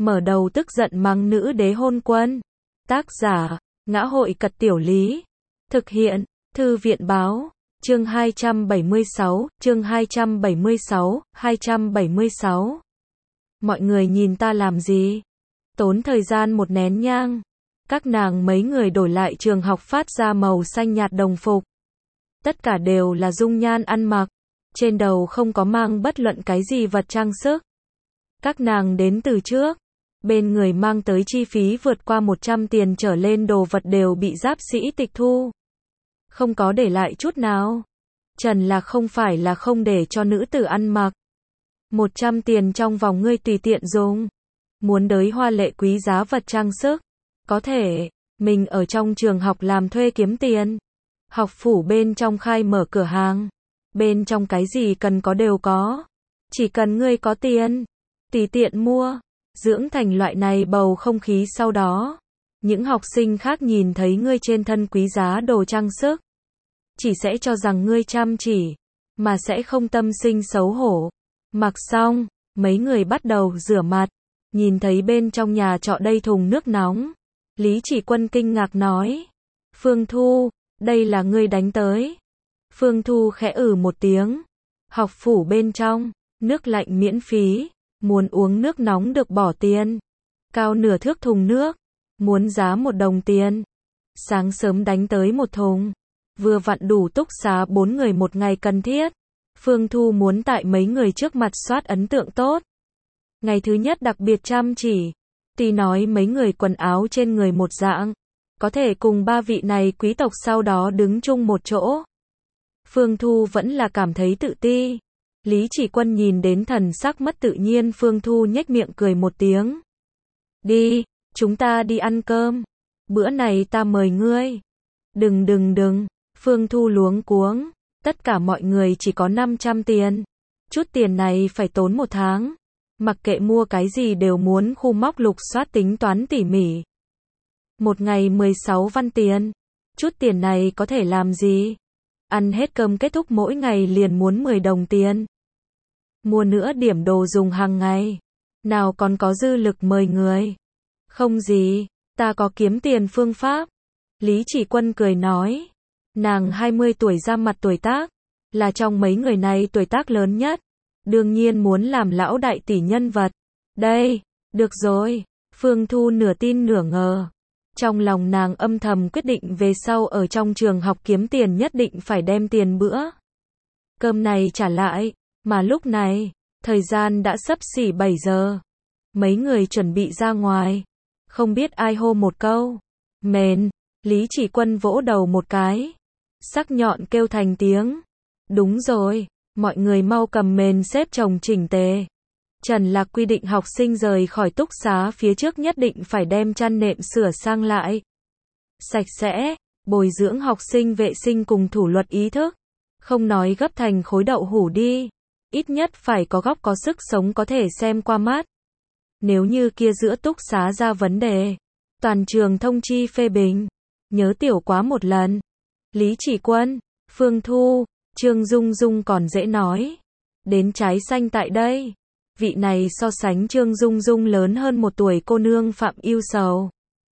mở đầu tức giận mắng nữ đế hôn quân. Tác giả, Ngã hội Cật Tiểu Lý. Thực hiện, Thư viện Báo. Chương 276, chương 276. Mọi người nhìn ta làm gì? Tốn thời gian một nén nhang. Các nàng mấy người đổi lại trường học phát ra màu xanh nhạt đồng phục. Tất cả đều là dung nhan ăn mặc. Trên đầu không có mang bất luận cái gì vật trang sức. Các nàng đến từ trước. Bên người mang tới chi phí vượt qua 100 tiền trở lên đồ vật đều bị giáp sĩ tịch thu. Không có để lại chút nào. Trần là không phải là không để cho nữ tử ăn mặc. 100 tiền trong vòng ngươi tùy tiện dùng. Muốn đới hoa lệ quý giá vật trang sức. Có thể, mình ở trong trường học làm thuê kiếm tiền. Học phủ bên trong khai mở cửa hàng. Bên trong cái gì cần có đều có. Chỉ cần ngươi có tiền, tùy tiện mua. Dưỡng thành loại này bầu không khí sau đó. Những học sinh khác nhìn thấy ngươi trên thân quý giá đồ trang sức. Chỉ sẽ cho rằng ngươi chăm chỉ. Mà sẽ không tâm sinh xấu hổ. Mặc xong, mấy người bắt đầu rửa mặt. Nhìn thấy bên trong nhà trọ đây thùng nước nóng. Lý Chỉ Quân kinh ngạc nói. Phương Thu, đây là ngươi đánh tới. Phương Thu khẽ một tiếng. Học phủ bên trong, nước lạnh miễn phí. Muốn uống nước nóng được bỏ tiền. Cao nửa thước thùng nước. Muốn giá 1 đồng tiền. Sáng sớm đánh tới 1 thùng. Vừa vặn đủ túc xá 4 người một ngày cần thiết. Phương Thu muốn tại mấy người trước mặt soát ấn tượng tốt. Ngày thứ nhất đặc biệt chăm chỉ. Tuy nói mấy người quần áo trên người một dạng. Có thể cùng 3 vị này quý tộc sau đó đứng chung một chỗ. Phương Thu vẫn là cảm thấy tự ti. Lý Chỉ Quân nhìn đến thần sắc mất tự nhiên Phương Thu nhếch miệng cười một tiếng. Đi, chúng ta đi ăn cơm. Bữa này ta mời ngươi. Đừng. Phương Thu luống cuống. Tất cả mọi người chỉ có 500 tiền. Chút tiền này phải tốn 1 tháng. Mặc kệ mua cái gì đều muốn khu móc lục soát tính toán tỉ mỉ. Một ngày 16 văn tiền. Chút tiền này có thể làm gì? Ăn hết cơm kết thúc mỗi ngày liền muốn 10 đồng tiền. Mua nữa điểm đồ dùng hàng ngày. Nào còn có dư lực mời người. Không gì, ta có kiếm tiền phương pháp. Lý Chỉ Quân cười nói. Nàng 20 tuổi ra mặt tuổi tác. Là trong mấy người này tuổi tác lớn nhất. Đương nhiên muốn làm lão đại tỷ nhân vật. Đây, được rồi. Phương Thu nửa tin nửa ngờ. Trong lòng nàng âm thầm quyết định về sau ở trong trường học kiếm tiền nhất định phải đem tiền bữa cơm này trả lại. Mà lúc này, thời gian đã xấp xỉ 7 giờ. Mấy người chuẩn bị ra ngoài. Không biết ai hô một câu. Mền, Lý Chỉ Quân vỗ đầu một cái. Sắc nhọn kêu thành tiếng. Đúng rồi, mọi người mau cầm mền xếp chồng chỉnh tề. Trần Lạc quy định học sinh rời khỏi túc xá phía trước nhất định phải đem chăn nệm sửa sang lại. Sạch sẽ, bồi dưỡng học sinh vệ sinh cùng thủ luật ý thức. Không nói gấp thành khối đậu hủ đi. Ít nhất phải có góc có sức sống có thể xem qua mắt. Nếu như kia giữa túc xá ra vấn đề. Toàn trường thông chi phê bình. Nhớ tiểu quá một lần. Lý Chỉ Quân, Phương Thu, Trương Dung Dung còn dễ nói. Đến trái xanh tại đây. Vị này so sánh Trương Dung Dung lớn hơn 1 tuổi cô nương Phạm Yêu Sầu.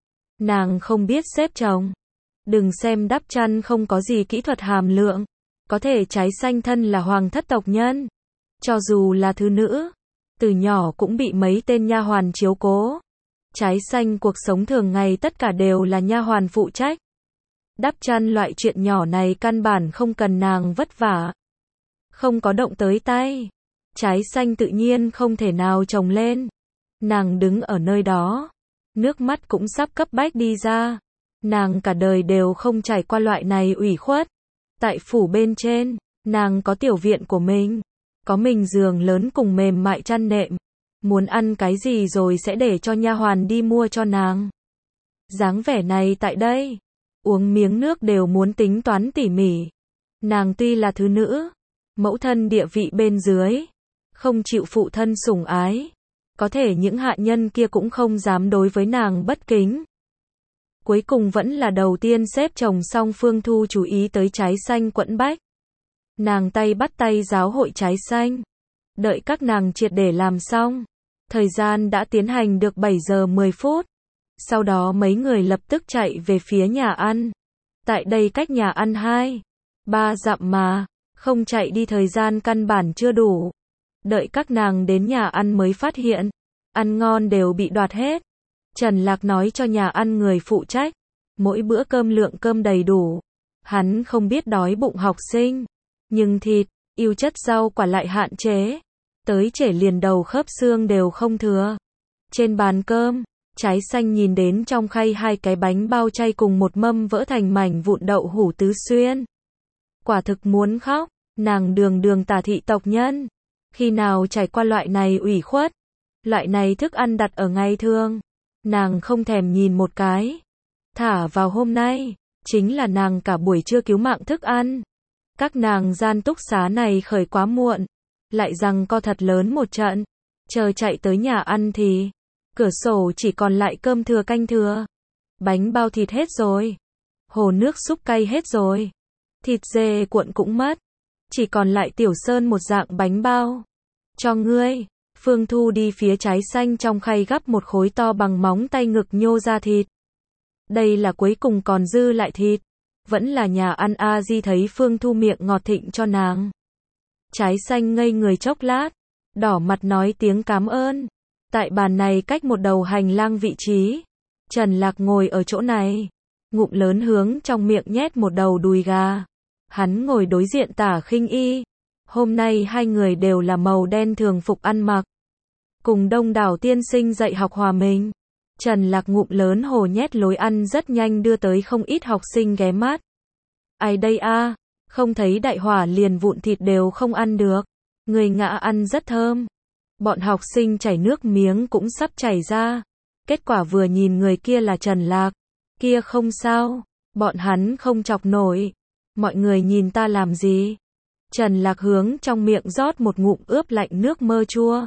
Nàng không biết xếp chồng. Đừng xem đắp chăn không có gì kỹ thuật hàm lượng. Có thể trái xanh thân là hoàng thất tộc nhân. Cho dù là thứ nữ. Từ nhỏ cũng bị mấy tên nha hoàn chiếu cố. Trái xanh cuộc sống thường ngày tất cả đều là nha hoàn phụ trách. Đắp chăn loại chuyện nhỏ này căn bản không cần nàng vất vả. Không có động tới tay. Trái xanh tự nhiên không thể nào trồng lên. Nàng đứng ở nơi đó. Nước mắt cũng sắp cấp bách đi ra. Nàng cả đời đều không trải qua loại này ủy khuất. Tại phủ bên trên, nàng có tiểu viện của mình. Có mình giường lớn cùng mềm mại chăn nệm. Muốn ăn cái gì rồi sẽ để cho nha hoàn đi mua cho nàng. Dáng vẻ này tại đây. Uống miếng nước đều muốn tính toán tỉ mỉ. Nàng tuy là thứ nữ. Mẫu thân địa vị bên dưới. Không chịu phụ thân sủng ái. Có thể những hạ nhân kia cũng không dám đối với nàng bất kính. Cuối cùng vẫn là đầu tiên xếp chồng xong Phương Thu chú ý tới trái xanh quẫn bách. Nàng tay bắt tay giáo hội trái xanh. Đợi các nàng triệt để làm xong. Thời gian đã tiến hành được 7 giờ 10 phút. Sau đó mấy người lập tức chạy về phía nhà ăn. Tại đây cách nhà ăn 2-3 dặm mà, không chạy đi thời gian căn bản chưa đủ. Đợi các nàng đến nhà ăn mới phát hiện, ăn ngon đều bị đoạt hết. Trần Lạc nói cho nhà ăn người phụ trách, mỗi bữa cơm lượng cơm đầy đủ. Hắn không biết đói bụng học sinh, nhưng thịt, yêu chất rau quả lại hạn chế. Tới trễ liền đầu khớp xương đều không thừa. Trên bàn cơm, Trái Xanh nhìn đến trong khay 2 cái bánh bao chay cùng một mâm vỡ thành mảnh vụn đậu hũ tứ xuyên. Quả thực muốn khóc, nàng đường tả thị tộc nhân. Khi nào trải qua loại này ủy khuất, loại này thức ăn đặt ở ngày thường, nàng không thèm nhìn một cái. Thả vào hôm nay, chính là nàng cả buổi trưa cứu mạng thức ăn. Các nàng gian túc xá này khởi quá muộn, lại rằng co thật lớn một trận. Chờ chạy tới nhà ăn thì, cửa sổ chỉ còn lại cơm thừa canh thừa. Bánh bao thịt hết rồi. Hồ nước súp cay hết rồi. Thịt dê cuộn cũng mất. Chỉ còn lại tiểu sơn một dạng bánh bao. Cho ngươi. Phương Thu đi phía Trái Xanh trong khay gắp một khối to bằng móng tay ngực nhô ra thịt. Đây là cuối cùng còn dư lại thịt. Vẫn là nhà ăn A Di thấy Phương Thu miệng ngọt thịnh cho nàng. Trái Xanh ngây người chốc lát, đỏ mặt nói tiếng cảm ơn. Tại bàn này cách một đầu hành lang vị trí, Trần Lạc ngồi ở chỗ này, ngụm lớn hướng trong miệng nhét một đầu đùi gà. Hắn ngồi đối diện Tả Khinh Y. Hôm nay hai người đều là màu đen thường phục ăn mặc, cùng đông đảo tiên sinh dạy học hòa mình. Trần Lạc ngụm lớn hồ nhét lối ăn rất nhanh đưa tới không ít học sinh ghé mắt. Ai đây a? Không thấy đại hỏa liền vụn thịt đều không ăn được. Người ngã ăn rất thơm. Bọn học sinh chảy nước miếng cũng sắp chảy ra. Kết quả vừa nhìn người kia là Trần Lạc. Kia không sao. Bọn hắn không chọc nổi. Mọi người nhìn ta làm gì? Trần Lạc hướng trong miệng rót một ngụm ướp lạnh nước mơ chua.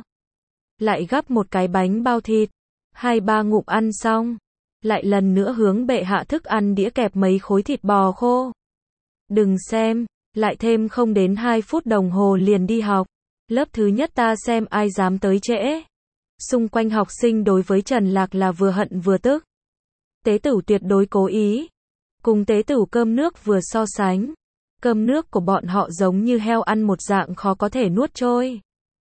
Lại gắp một cái bánh bao thịt. 2-3 ngụm ăn xong. Lại lần nữa hướng bệ hạ thức ăn đĩa kẹp mấy khối thịt bò khô. Đừng xem, lại thêm không đến 2 phút đồng hồ liền đi học. Lớp thứ nhất ta xem ai dám tới trễ. Xung quanh học sinh đối với Trần Lạc là vừa hận vừa tức. Tế Tửu tuyệt đối cố ý. Cùng Tế Tửu cơm nước vừa so sánh. Cơm nước của bọn họ giống như heo ăn một dạng khó có thể nuốt trôi.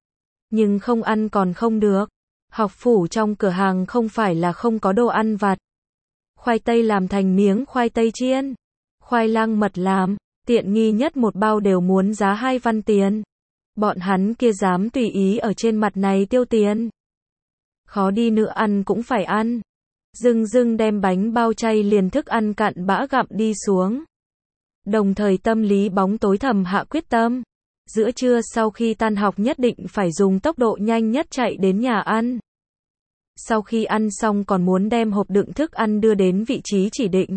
Nhưng không ăn còn không được. Học phủ trong cửa hàng không phải là không có đồ ăn vặt. Khoai tây làm thành miếng khoai tây chiên. Khoai lang mật làm, tiện nghi nhất một bao đều muốn giá 2 văn tiền. Bọn hắn kia dám tùy ý ở trên mặt này tiêu tiền. Khó đi nữa ăn cũng phải ăn. Dưng đem bánh bao chay liền thức ăn cặn bã gặm đi xuống. Đồng thời tâm lý bóng tối thầm hạ quyết tâm. Giữa trưa sau khi tan học nhất định phải dùng tốc độ nhanh nhất chạy đến nhà ăn. Sau khi ăn xong còn muốn đem hộp đựng thức ăn đưa đến vị trí chỉ định.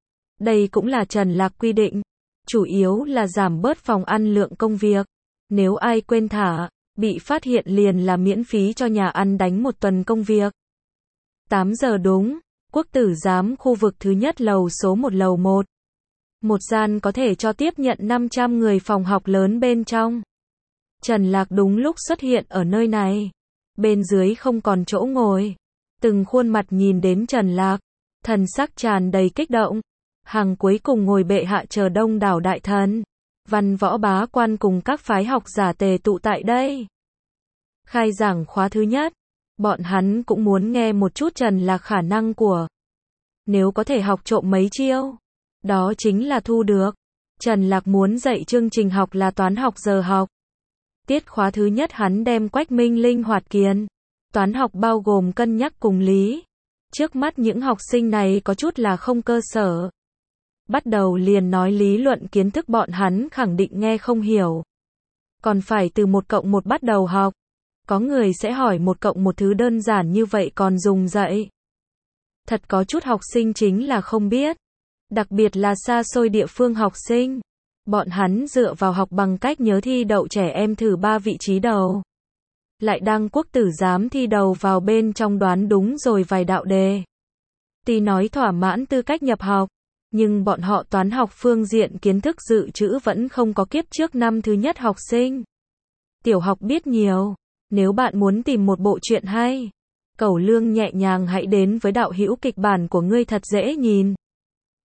Đây cũng là Trần Lạc quy định. Chủ yếu là giảm bớt phòng ăn lượng công việc. Nếu ai quên thả, bị phát hiện liền là miễn phí cho nhà ăn đánh 1 tuần công việc. 8 giờ đúng, Quốc tử giám khu vực thứ nhất lầu số 1 lầu 1. Một gian có thể cho tiếp nhận 500 người phòng học lớn bên trong. Trần Lạc đúng lúc xuất hiện ở nơi này. Bên dưới không còn chỗ ngồi. Từng khuôn mặt nhìn đến Trần Lạc, thần sắc tràn đầy kích động. Hàng cuối cùng ngồi bệ hạ chờ đông đảo đại thần, văn võ bá quan cùng các phái học giả tề tụ tại đây. Khai giảng khóa thứ nhất, bọn hắn cũng muốn nghe một chút Trần Lạc khả năng của. Nếu có thể học trộm mấy chiêu, đó chính là thu được. Trần Lạc muốn dạy chương trình học là toán học giờ học. Tiết khóa thứ nhất hắn đem Quách Minh linh hoạt kiền. Toán học bao gồm cân nhắc cùng lý. Trước mắt những học sinh này có chút là không cơ sở. Bắt đầu liền nói lý luận kiến thức bọn hắn khẳng định nghe không hiểu. Còn phải từ 1 cộng 1 bắt đầu học. Có người sẽ hỏi 1 cộng 1 thứ đơn giản như vậy còn dùng dạy. Thật có chút học sinh chính là không biết. Đặc biệt là xa xôi địa phương học sinh. Bọn hắn dựa vào học bằng cách nhớ thi đậu trẻ em thử 3 vị trí đầu. Lại đăng quốc tử giám thi đầu vào bên trong đoán đúng rồi vài đạo đề. Tuy nói thỏa mãn tư cách nhập học, nhưng bọn họ toán học phương diện kiến thức dự trữ vẫn không có kiếp trước năm thứ nhất học sinh. Tiểu học biết nhiều, Nếu bạn muốn tìm một bộ truyện hay, cẩu lương nhẹ nhàng hãy đến với đạo hữu kịch bản của ngươi thật dễ nhìn.